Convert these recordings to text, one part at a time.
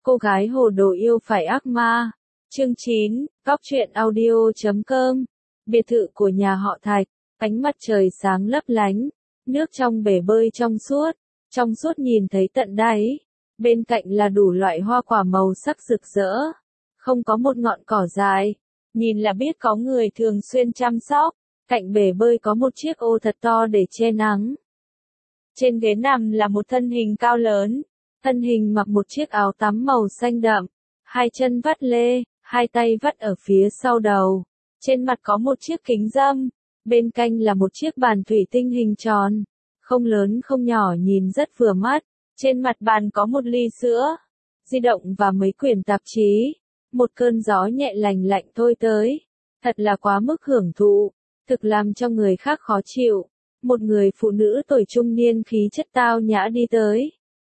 Cô gái hồ đồ yêu phải ác ma. Chương 9, Góc truyện audio.com. Biệt thự của nhà họ Thạch, ánh mặt trời sáng lấp lánh, nước trong bể bơi trong suốt nhìn thấy tận đáy. Bên cạnh là đủ loại hoa quả màu sắc rực rỡ, không có một ngọn cỏ dài, nhìn là biết có người thường xuyên chăm sóc. Cạnh bể bơi có một chiếc ô thật to để che nắng. Trên ghế nằm là một thân hình cao lớn. Thân hình mặc một chiếc áo tắm màu xanh đậm, hai chân vắt lê, hai tay vắt ở phía sau đầu. Trên mặt có một chiếc kính râm, bên cạnh là một chiếc bàn thủy tinh hình tròn, không lớn không nhỏ nhìn rất vừa mắt. Trên mặt bàn có một ly sữa, di động và mấy quyển tạp chí. Một cơn gió nhẹ lành lạnh thôi tới, thật là quá mức hưởng thụ, thực làm cho người khác khó chịu. Một người phụ nữ tuổi trung niên khí chất tao nhã đi tới.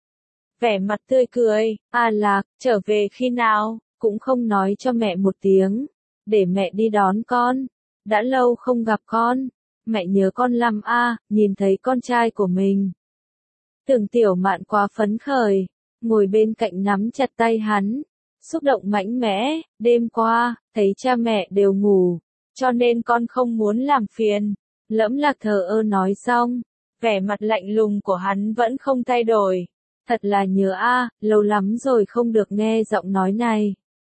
Vẻ mặt tươi cười, Lạc, trở về khi nào, cũng không nói cho mẹ một tiếng, để mẹ đi đón con. Đã lâu không gặp con, mẹ nhớ con lắm nhìn thấy con trai của mình. Tưởng Tiểu Mạn quá phấn khởi, ngồi bên cạnh nắm chặt tay hắn, xúc động mạnh mẽ. Đêm qua, thấy cha mẹ đều ngủ, cho nên con không muốn làm phiền. Lẫm Lạc thờ ơ nói xong, vẻ mặt lạnh lùng của hắn vẫn không thay đổi. Thật là nhớ lâu lắm rồi không được nghe giọng nói này.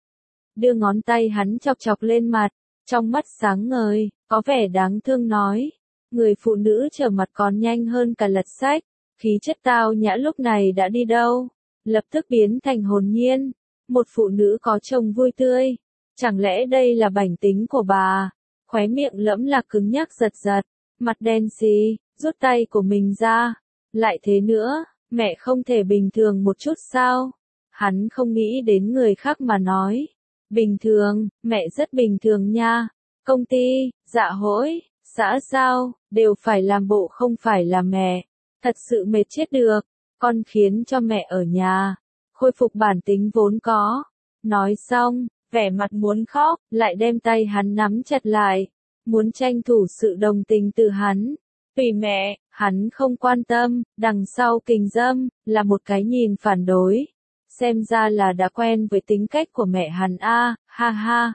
Đưa ngón tay hắn chọc chọc lên mặt, trong mắt sáng ngời, có vẻ đáng thương nói. Người phụ nữ trở mặt còn nhanh hơn cả lật sách, khí chất tao nhã lúc này đã đi đâu, lập tức biến thành hồn nhiên. Một phụ nữ có chồng vui tươi, chẳng lẽ đây là bản tính của bà? Khóe miệng Lẫm Lạc cứng nhắc giật giật, mặt đen xì, rút tay của mình ra. Lại thế nữa, mẹ không thể bình thường một chút sao? Hắn không nghĩ đến người khác mà nói. Bình thường, mẹ rất bình thường nha. Công ty, dạ hội, xã giao, đều phải làm bộ không phải là mẹ. Thật sự mệt chết được, con khiến cho mẹ ở nhà, khôi phục bản tính vốn có. Nói xong, vẻ mặt muốn khóc, lại đem tay hắn nắm chặt lại, muốn tranh thủ sự đồng tình từ hắn. Tùy mẹ, hắn không quan tâm. Đằng sau kính râm, là một cái nhìn phản đối. Xem ra là đã quen với tính cách của mẹ hắn ha ha.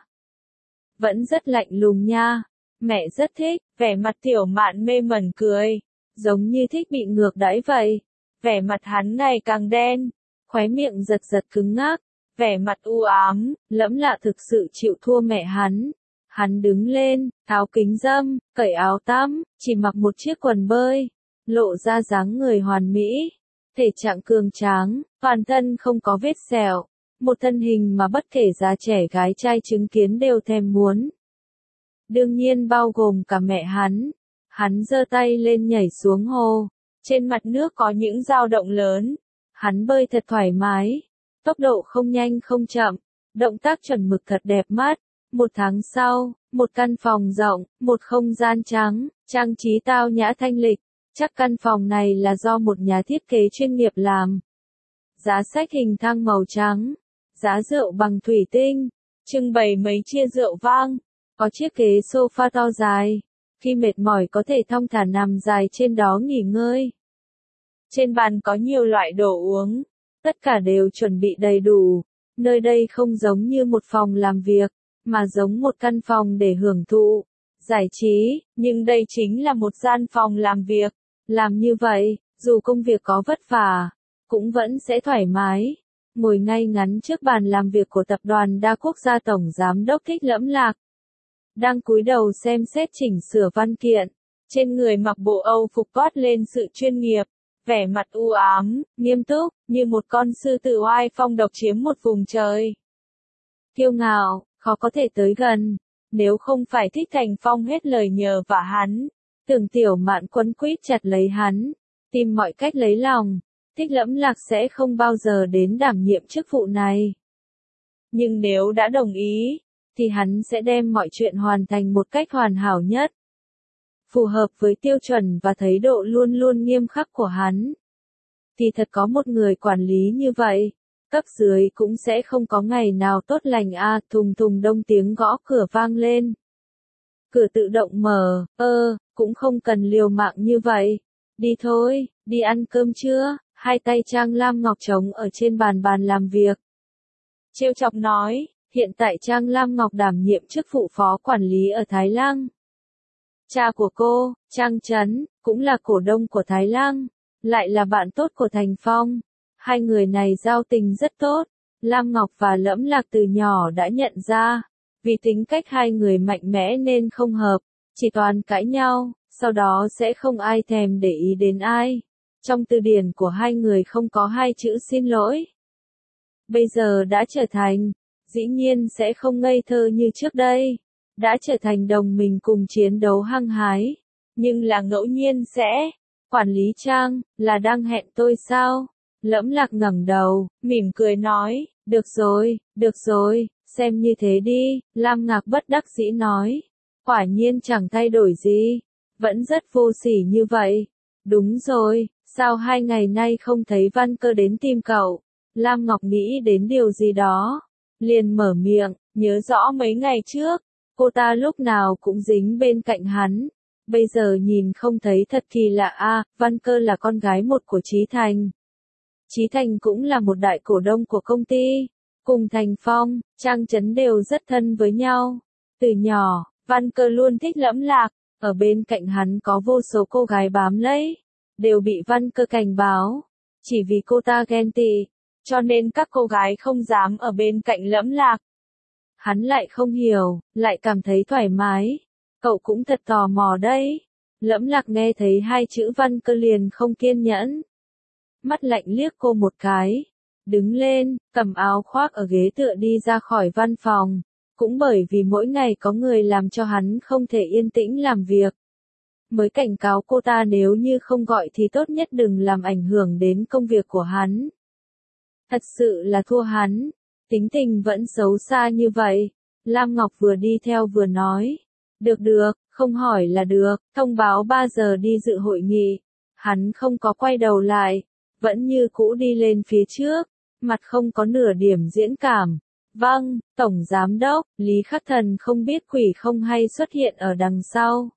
Vẫn rất lạnh lùng nha. Mẹ rất thích. Vẻ mặt Tiểu Mạn mê mẩn cười, giống như thích bị ngược đãi vậy. Vẻ mặt hắn ngày càng đen, khóe miệng giật giật cứng ngắc, vẻ mặt u ám. Lẫm Lạ thực sự chịu thua mẹ hắn. Hắn đứng lên, tháo kính râm, cởi áo tắm, chỉ mặc một chiếc quần bơi, lộ ra dáng người hoàn mỹ, thể trạng cường tráng, toàn thân không có vết sẹo, một thân hình mà bất kể già trẻ gái trai chứng kiến đều thèm muốn. Đương nhiên bao gồm cả mẹ hắn. Hắn giơ tay lên nhảy xuống hồ, trên mặt nước có những dao động lớn. Hắn bơi thật thoải mái, tốc độ không nhanh không chậm, động tác chuẩn mực thật đẹp mắt. Một tháng sau, một căn phòng rộng, một không gian trắng, trang trí tao nhã thanh lịch. Chắc căn phòng này là do một nhà thiết kế chuyên nghiệp làm. Giá sách hình thang màu trắng, giá rượu bằng thủy tinh, trưng bày mấy chia rượu vang, có chiếc ghế sofa to dài. Khi mệt mỏi có thể thong thả nằm dài trên đó nghỉ ngơi. Trên bàn có nhiều loại đồ uống, tất cả đều chuẩn bị đầy đủ. Nơi đây không giống như một phòng làm việc, mà giống một căn phòng để hưởng thụ, giải trí, nhưng đây chính là một gian phòng làm việc. Làm như vậy, dù công việc có vất vả, cũng vẫn sẽ thoải mái. Ngồi ngay ngắn trước bàn làm việc của tập đoàn đa quốc gia tổng giám đốc Thích Lẫm Lạc. Đang cúi đầu xem xét chỉnh sửa văn kiện, trên người mặc bộ Âu phục toát lên sự chuyên nghiệp, vẻ mặt u ám, nghiêm túc, như một con sư tử oai phong độc chiếm một vùng trời. Kiêu ngạo, khó có thể tới gần. Nếu không phải Thích Thành Phong hết lời nhờ vả hắn, Tưởng Tiểu Mạn quấn quýt chặt lấy hắn, tìm mọi cách lấy lòng, Thích Lẫm Lạc sẽ không bao giờ đến đảm nhiệm chức vụ này. Nhưng nếu đã đồng ý, thì hắn sẽ đem mọi chuyện hoàn thành một cách hoàn hảo nhất, phù hợp với tiêu chuẩn và thái độ luôn luôn nghiêm khắc của hắn. Thì thật có một người quản lý như vậy, cấp dưới cũng sẽ không có ngày nào tốt lành thùng thùng đông tiếng gõ cửa vang lên. Cửa tự động mở, cũng không cần liều mạng như vậy. Đi thôi, đi ăn cơm chưa? Hai tay Trang Lam Ngọc trống ở trên bàn làm việc. trêu chọc nói, hiện tại Trang Lam Ngọc đảm nhiệm chức vụ phó quản lý ở Thái Lăng. Cha của cô, Trang Chấn, cũng là cổ đông của Thái Lăng, lại là bạn tốt của Thành Phong. Hai người này giao tình rất tốt, Lam Ngọc và Lẫm Lạc từ nhỏ đã nhận ra, vì tính cách hai người mạnh mẽ nên không hợp, chỉ toàn cãi nhau, sau đó sẽ không ai thèm để ý đến ai. Trong từ điển của hai người không có hai chữ xin lỗi. Bây giờ đã trở thành, dĩ nhiên sẽ không ngây thơ như trước đây, đã trở thành đồng minh cùng chiến đấu hăng hái, nhưng là ngẫu nhiên sẽ, quản lý Trang, là đang hẹn tôi sao? Lẫm Lạc ngẩng đầu, mỉm cười nói, được rồi, xem như thế đi, Lam Ngạc bất đắc dĩ nói, quả nhiên chẳng thay đổi gì, vẫn rất vô sỉ như vậy. Đúng rồi, sao 2 ngày nay không thấy Văn Cơ đến tìm cậu? Lam Ngọc nghĩ đến điều gì đó, liền mở miệng, nhớ rõ mấy ngày trước, cô ta lúc nào cũng dính bên cạnh hắn. Bây giờ nhìn không thấy thật kỳ lạ a, Văn Cơ là con gái một của Chí Thành. Chí Thành cũng là một đại cổ đông của công ty, cùng Thành Phong, Trang Chấn đều rất thân với nhau. Từ nhỏ, Văn Cơ luôn thích Lẫm Lạc, ở bên cạnh hắn có vô số cô gái bám lấy, đều bị Văn Cơ cảnh báo, chỉ vì cô ta ghen tị, cho nên các cô gái không dám ở bên cạnh Lẫm Lạc. Hắn lại không hiểu, lại cảm thấy thoải mái. Cậu cũng thật tò mò đấy. Lẫm Lạc nghe thấy hai chữ Văn Cơ liền không kiên nhẫn. Mắt lạnh liếc cô một cái. Đứng lên, cầm áo khoác ở ghế tựa đi ra khỏi văn phòng. Cũng bởi vì mỗi ngày có người làm cho hắn không thể yên tĩnh làm việc. Mới cảnh cáo cô ta nếu như không gọi thì tốt nhất đừng làm ảnh hưởng đến công việc của hắn. Thật sự là thua hắn. Tính tình vẫn xấu xa như vậy. Lam Ngọc vừa đi theo vừa nói. Được, không hỏi là được, thông báo 3 giờ đi dự hội nghị. Hắn không có quay đầu lại, vẫn như cũ đi lên phía trước, mặt không có nửa điểm diễn cảm. Vâng, Tổng Giám Đốc, Lý Khắc Thần không biết quỷ không hay xuất hiện ở đằng sau.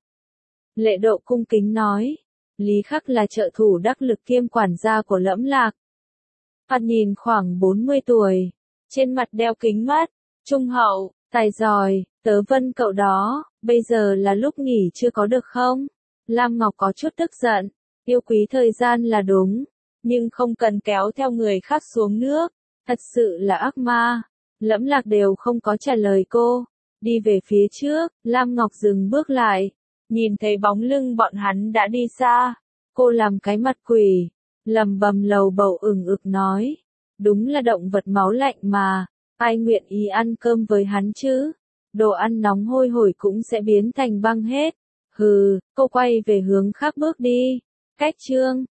Lệ Độ cung kính nói, Lý Khắc là trợ thủ đắc lực kiêm quản gia của Lẫm Lạc. Thoạt nhìn khoảng 40 tuổi, trên mặt đeo kính mắt, trung hậu, tài giỏi, tớ vân cậu đó, bây giờ là lúc nghỉ chưa có được không? Lam Ngọc có chút tức giận, yêu quý thời gian là đúng, nhưng không cần kéo theo người khác xuống nước, thật sự là ác ma. Lẫm Lạc đều không có trả lời cô, đi về phía trước, Lam Ngọc dừng bước lại, nhìn thấy bóng lưng bọn hắn đã đi xa, cô làm cái mặt quỷ, lầm bầm lầu bầu ực nói, đúng là động vật máu lạnh mà, ai nguyện ý ăn cơm với hắn chứ, đồ ăn nóng hôi hổi cũng sẽ biến thành băng hết, hừ, cô quay về hướng khác bước đi, cách chương.